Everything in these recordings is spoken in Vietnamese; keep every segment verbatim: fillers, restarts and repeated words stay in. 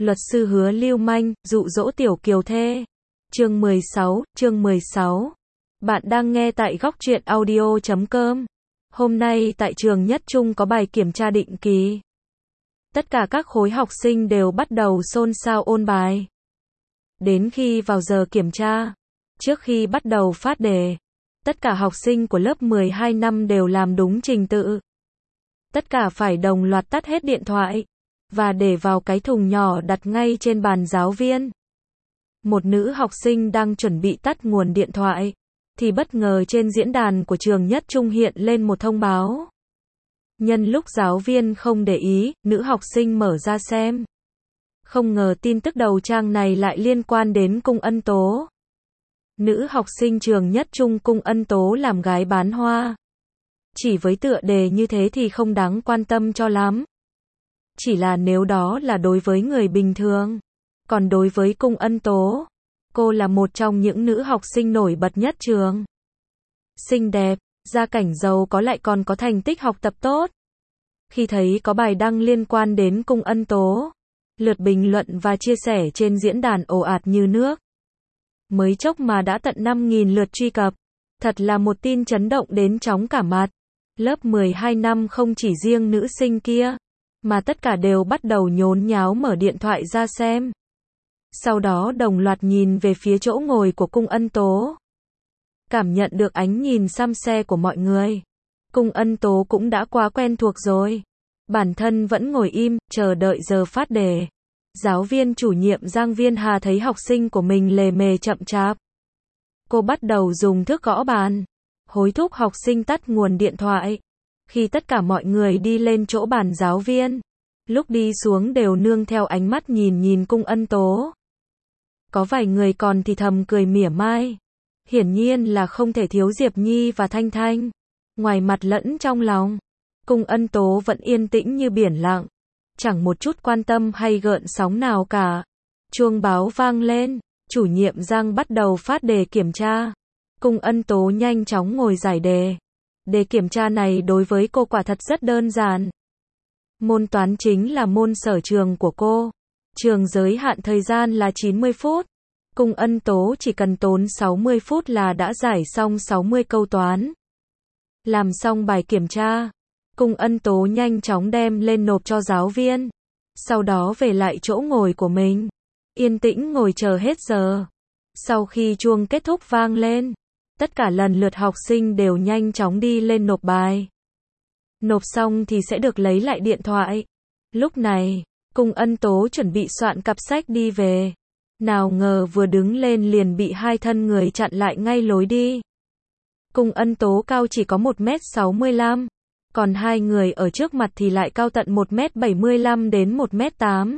Luật sư hứa lưu manh, dụ dỗ tiểu kiều thê. Chương mười sáu, chương mười sáu. Bạn đang nghe tại góc truyện audio chấm com. Hôm nay tại trường Nhất Trung có bài kiểm tra định kỳ. Tất cả các khối học sinh đều bắt đầu xôn xao ôn bài. Đến khi vào giờ kiểm tra, trước khi bắt đầu phát đề, tất cả học sinh của lớp mười hai năm đều làm đúng trình tự. Tất cả phải đồng loạt tắt hết điện thoại và để vào cái thùng nhỏ đặt ngay trên bàn giáo viên. Một nữ học sinh đang chuẩn bị tắt nguồn điện thoại, thì bất ngờ trên diễn đàn của trường Nhất Trung hiện lên một thông báo. Nhân lúc giáo viên không để ý, nữ học sinh mở ra xem. Không ngờ tin tức đầu trang này lại liên quan đến Cung Ân Tố. Nữ học sinh trường Nhất Trung Cung Ân Tố làm gái bán hoa. Chỉ với tựa đề như thế thì không đáng quan tâm cho lắm. Chỉ là nếu đó là đối với người bình thường. Còn đối với Cung Ân Tố, cô là một trong những nữ học sinh nổi bật nhất trường. Xinh đẹp, gia cảnh giàu có lại còn có thành tích học tập tốt. Khi thấy có bài đăng liên quan đến Cung Ân Tố, lượt bình luận và chia sẻ trên diễn đàn ồ ạt như nước. Mới chốc mà đã tận năm nghìn lượt truy cập. Thật là một tin chấn động đến chóng cả mặt. Lớp mười hai năm không chỉ riêng nữ sinh kia, mà tất cả đều bắt đầu nhốn nháo mở điện thoại ra xem. Sau đó đồng loạt nhìn về phía chỗ ngồi của Cung Ân Tố. Cảm nhận được ánh nhìn săm se của mọi người. Cung Ân Tố cũng đã quá quen thuộc rồi. Bản thân vẫn ngồi im, chờ đợi giờ phát đề. Giáo viên chủ nhiệm Giang Viên Hà thấy học sinh của mình lề mề chậm chạp. Cô bắt đầu dùng thước gõ bàn, hối thúc học sinh tắt nguồn điện thoại. Khi tất cả mọi người đi lên chỗ bàn giáo viên, lúc đi xuống đều nương theo ánh mắt nhìn nhìn Cung Ân Tố. Có vài người còn thì thầm cười mỉa mai. Hiển nhiên là không thể thiếu Diệp Nhi và Thanh Thanh. Ngoài mặt lẫn trong lòng, Cung Ân Tố vẫn yên tĩnh như biển lặng. Chẳng một chút quan tâm hay gợn sóng nào cả. Chuông báo vang lên, chủ nhiệm Giang bắt đầu phát đề kiểm tra. Cung Ân Tố nhanh chóng ngồi giải đề. Đề kiểm tra này đối với cô quả thật rất đơn giản. Môn toán chính là môn sở trường của cô. Trường giới hạn thời gian là chín mươi phút. Cung Ân Tố chỉ cần tốn sáu mươi phút là đã giải xong sáu mươi câu toán. Làm xong bài kiểm tra, Cung Ân Tố nhanh chóng đem lên nộp cho giáo viên. Sau đó về lại chỗ ngồi của mình. Yên tĩnh ngồi chờ hết giờ. Sau khi chuông kết thúc vang lên, tất cả lần lượt học sinh đều nhanh chóng đi lên nộp bài. Nộp xong thì sẽ được lấy lại điện thoại. Lúc này, Cung Ân Tố chuẩn bị soạn cặp sách đi về. Nào ngờ vừa đứng lên liền bị hai thân người chặn lại ngay lối đi. Cung Ân Tố cao chỉ có một mét sáu mươi lăm. Còn hai người ở trước mặt thì lại cao tận một mét bảy mươi lăm đến một mét tám.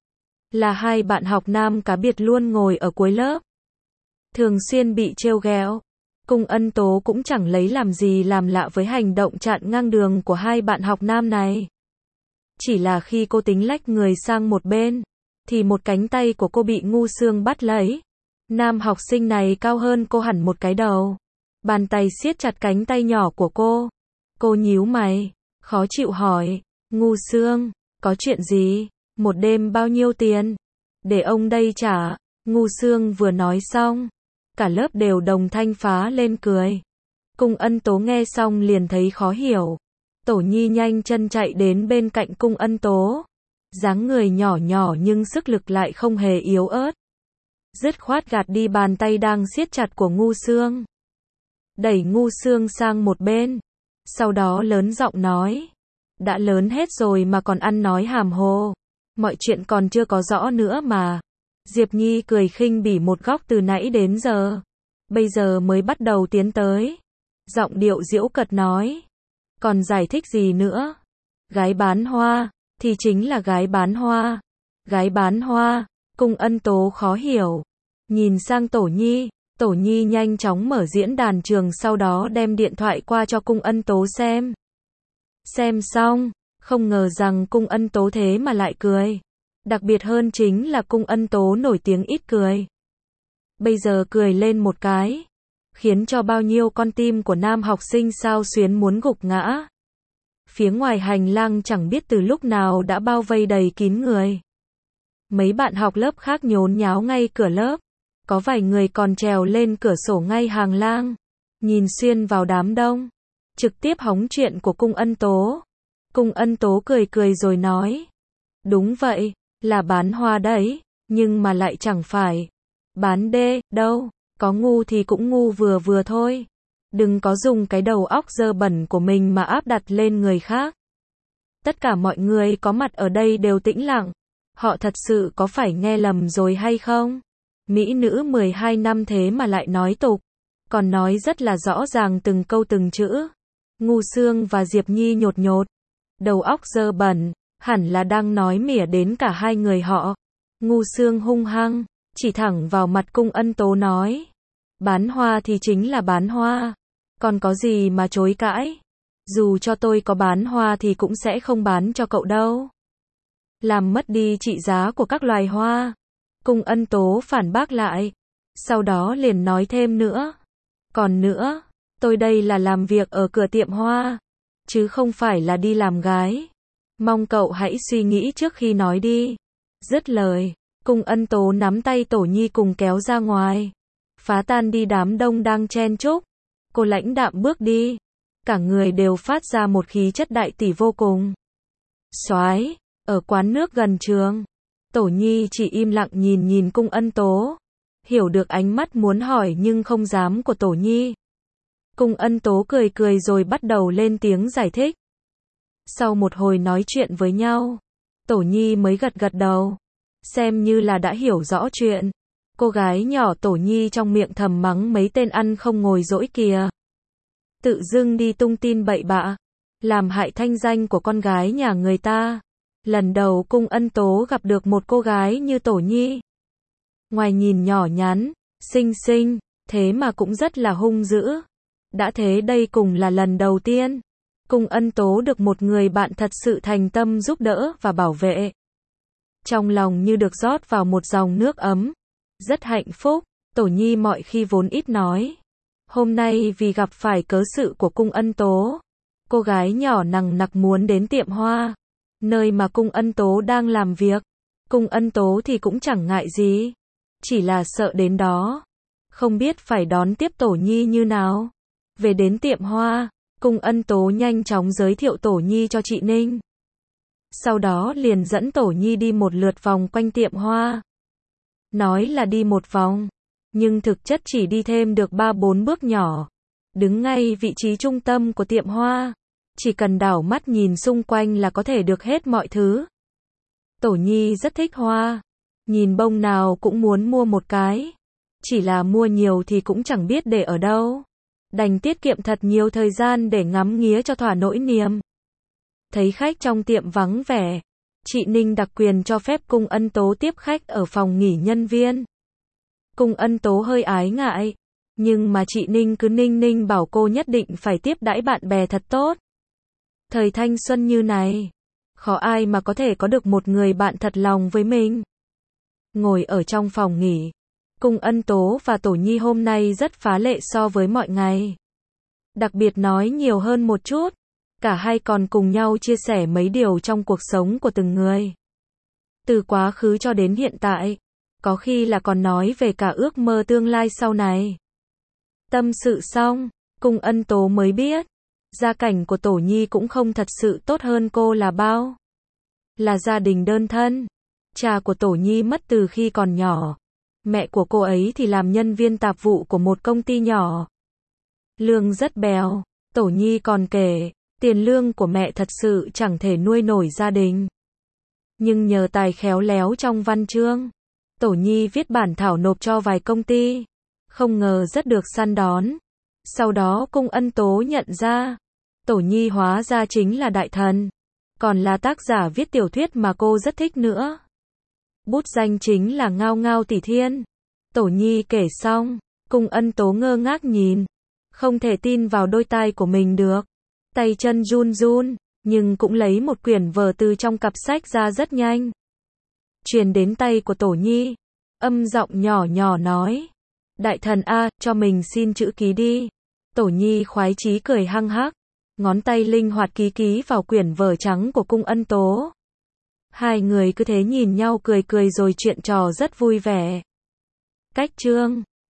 Là hai bạn học nam cá biệt luôn ngồi ở cuối lớp. Thường xuyên bị trêu ghẹo. Cung Ân Tố cũng chẳng lấy làm gì làm lạ với hành động chặn ngang đường của hai bạn học nam này. Chỉ là khi cô tính lách người sang một bên, thì một cánh tay của cô bị Ngu Sương bắt lấy. Nam học sinh này cao hơn cô hẳn một cái đầu. Bàn tay siết chặt cánh tay nhỏ của cô. Cô nhíu mày, khó chịu hỏi, Ngu Sương, có chuyện gì? Một đêm bao nhiêu tiền? Để ông đây trả. Ngu Sương vừa nói xong, cả lớp đều đồng thanh phá lên cười. Cung Ân Tố nghe xong liền thấy khó hiểu. Tổ Nhi nhanh chân chạy đến bên cạnh Cung Ân Tố. Dáng người nhỏ nhỏ nhưng sức lực lại không hề yếu ớt. Dứt khoát gạt đi bàn tay đang siết chặt của Ngu Sương. Đẩy Ngu Sương sang một bên. Sau đó lớn giọng nói. Đã lớn hết rồi mà còn ăn nói hàm hồ. Mọi chuyện còn chưa có rõ nữa mà. Diệp Nhi cười khinh bỉ một góc từ nãy đến giờ. Bây giờ mới bắt đầu tiến tới. Giọng điệu giễu cợt nói. Còn giải thích gì nữa? Gái bán hoa, thì chính là gái bán hoa. Gái bán hoa, Cung Ân Tố khó hiểu. Nhìn sang Tổ Nhi, Tổ Nhi nhanh chóng mở diễn đàn trường sau đó đem điện thoại qua cho Cung Ân Tố xem. Xem xong, không ngờ rằng Cung Ân Tố thế mà lại cười. Đặc biệt hơn chính là Cung Ân Tố nổi tiếng ít cười. Bây giờ cười lên một cái, khiến cho bao nhiêu con tim của nam học sinh xao xuyến muốn gục ngã. Phía ngoài hành lang chẳng biết từ lúc nào đã bao vây đầy kín người. Mấy bạn học lớp khác nhốn nháo ngay cửa lớp. Có vài người còn trèo lên cửa sổ ngay hàng lang, nhìn xuyên vào đám đông, trực tiếp hóng chuyện của Cung Ân Tố. Cung Ân Tố cười cười rồi nói, đúng vậy, là bán hoa đấy, nhưng mà lại chẳng phải bán đê, đâu, có ngu thì cũng ngu vừa vừa thôi. Đừng có dùng cái đầu óc dơ bẩn của mình mà áp đặt lên người khác. Tất cả mọi người có mặt ở đây đều tĩnh lặng. Họ thật sự có phải nghe lầm rồi hay không? Mỹ nữ mười hai năm thế mà lại nói tục, còn nói rất là rõ ràng từng câu từng chữ. Ngu Sương và Diệp Nhi nhột nhột, đầu óc dơ bẩn, hẳn là đang nói mỉa đến cả hai người họ. Ngu Sương hung hăng, chỉ thẳng vào mặt Cung Ân Tố nói, bán hoa thì chính là bán hoa, còn có gì mà chối cãi. Dù cho tôi có bán hoa thì cũng sẽ không bán cho cậu đâu. Làm mất đi trị giá của các loài hoa. Cung Ân Tố phản bác lại, sau đó liền nói thêm nữa. Còn nữa, tôi đây là làm việc ở cửa tiệm hoa, chứ không phải là đi làm gái. Mong cậu hãy suy nghĩ trước khi nói đi. Dứt lời, Cung Ân Tố nắm tay Tổ Nhi cùng kéo ra ngoài, phá tan đi đám đông đang chen chúc. Cô lãnh đạm bước đi, cả người đều phát ra một khí chất đại tỷ vô cùng. Soái, ở quán nước gần trường, Tổ Nhi chỉ im lặng nhìn nhìn Cung Ân Tố, hiểu được ánh mắt muốn hỏi nhưng không dám của Tổ Nhi. Cung Ân Tố cười cười rồi bắt đầu lên tiếng giải thích. Sau một hồi nói chuyện với nhau, Tổ Nhi mới gật gật đầu, xem như là đã hiểu rõ chuyện. Cô gái nhỏ Tổ Nhi trong miệng thầm mắng mấy tên ăn không ngồi dỗi kìa. Tự dưng đi tung tin bậy bạ, làm hại thanh danh của con gái nhà người ta. Lần đầu Cung Ân Tố gặp được một cô gái như Tổ Nhi. Ngoài nhìn nhỏ nhắn, xinh xinh, thế mà cũng rất là hung dữ. Đã thế đây cùng là lần đầu tiên Cung Ân Tố được một người bạn thật sự thành tâm giúp đỡ và bảo vệ. Trong lòng như được rót vào một dòng nước ấm. Rất hạnh phúc. Tổ Nhi mọi khi vốn ít nói, hôm nay vì gặp phải cớ sự của Cung Ân Tố, cô gái nhỏ nằng nặc muốn đến tiệm hoa, nơi mà Cung Ân Tố đang làm việc. Cung Ân Tố thì cũng chẳng ngại gì, chỉ là sợ đến đó, không biết phải đón tiếp Tổ Nhi như nào. Về đến tiệm hoa, Cung Ân Tố nhanh chóng giới thiệu Tổ Nhi cho chị Ninh. Sau đó liền dẫn Tổ Nhi đi một lượt vòng quanh tiệm hoa. Nói là đi một vòng, nhưng thực chất chỉ đi thêm được ba bốn bước nhỏ. Đứng ngay vị trí trung tâm của tiệm hoa, chỉ cần đảo mắt nhìn xung quanh là có thể được hết mọi thứ. Tổ Nhi rất thích hoa, nhìn bông nào cũng muốn mua một cái. Chỉ là mua nhiều thì cũng chẳng biết để ở đâu, đành tiết kiệm thật nhiều thời gian để ngắm nghía cho thỏa nỗi niềm. Thấy khách trong tiệm vắng vẻ, chị Ninh đặc quyền cho phép Cung Ân Tố tiếp khách ở phòng nghỉ nhân viên. Cung Ân Tố hơi ái ngại, nhưng mà chị Ninh cứ ninh ninh bảo cô nhất định phải tiếp đãi bạn bè thật tốt. Thời thanh xuân như này, khó ai mà có thể có được một người bạn thật lòng với mình. Ngồi ở trong phòng nghỉ, Cung Ân Tố và Tổ Nhi hôm nay rất phá lệ so với mọi ngày. Đặc biệt nói nhiều hơn một chút, cả hai còn cùng nhau chia sẻ mấy điều trong cuộc sống của từng người. Từ quá khứ cho đến hiện tại, có khi là còn nói về cả ước mơ tương lai sau này. Tâm sự xong, Cung Ân Tố mới biết, gia cảnh của Tổ Nhi cũng không thật sự tốt hơn cô là bao. Là gia đình đơn thân. Cha của Tổ Nhi mất từ khi còn nhỏ. Mẹ của cô ấy thì làm nhân viên tạp vụ của một công ty nhỏ. Lương rất bèo. Tổ Nhi còn kể, tiền lương của mẹ thật sự chẳng thể nuôi nổi gia đình. Nhưng nhờ tài khéo léo trong văn chương, Tổ Nhi viết bản thảo nộp cho vài công ty. Không ngờ rất được săn đón. Sau đó Cung Ân Tố nhận ra, Tổ Nhi hóa ra chính là đại thần. Còn là tác giả viết tiểu thuyết mà cô rất thích nữa. Bút danh chính là Ngao Ngao Tỷ Thiên. Tổ Nhi kể xong, Cung Ân Tố ngơ ngác nhìn, không thể tin vào đôi tai của mình được. Tay chân run run, nhưng cũng lấy một quyển vở từ trong cặp sách ra rất nhanh. Truyền đến tay của Tổ Nhi, âm giọng nhỏ nhỏ nói, đại thần A, cho mình xin chữ ký đi. Tổ Nhi khoái chí cười hăng hắc, ngón tay linh hoạt ký ký vào quyển vở trắng của Cung Ân Tố. Hai người cứ thế nhìn nhau cười cười rồi chuyện trò rất vui vẻ. Cách chương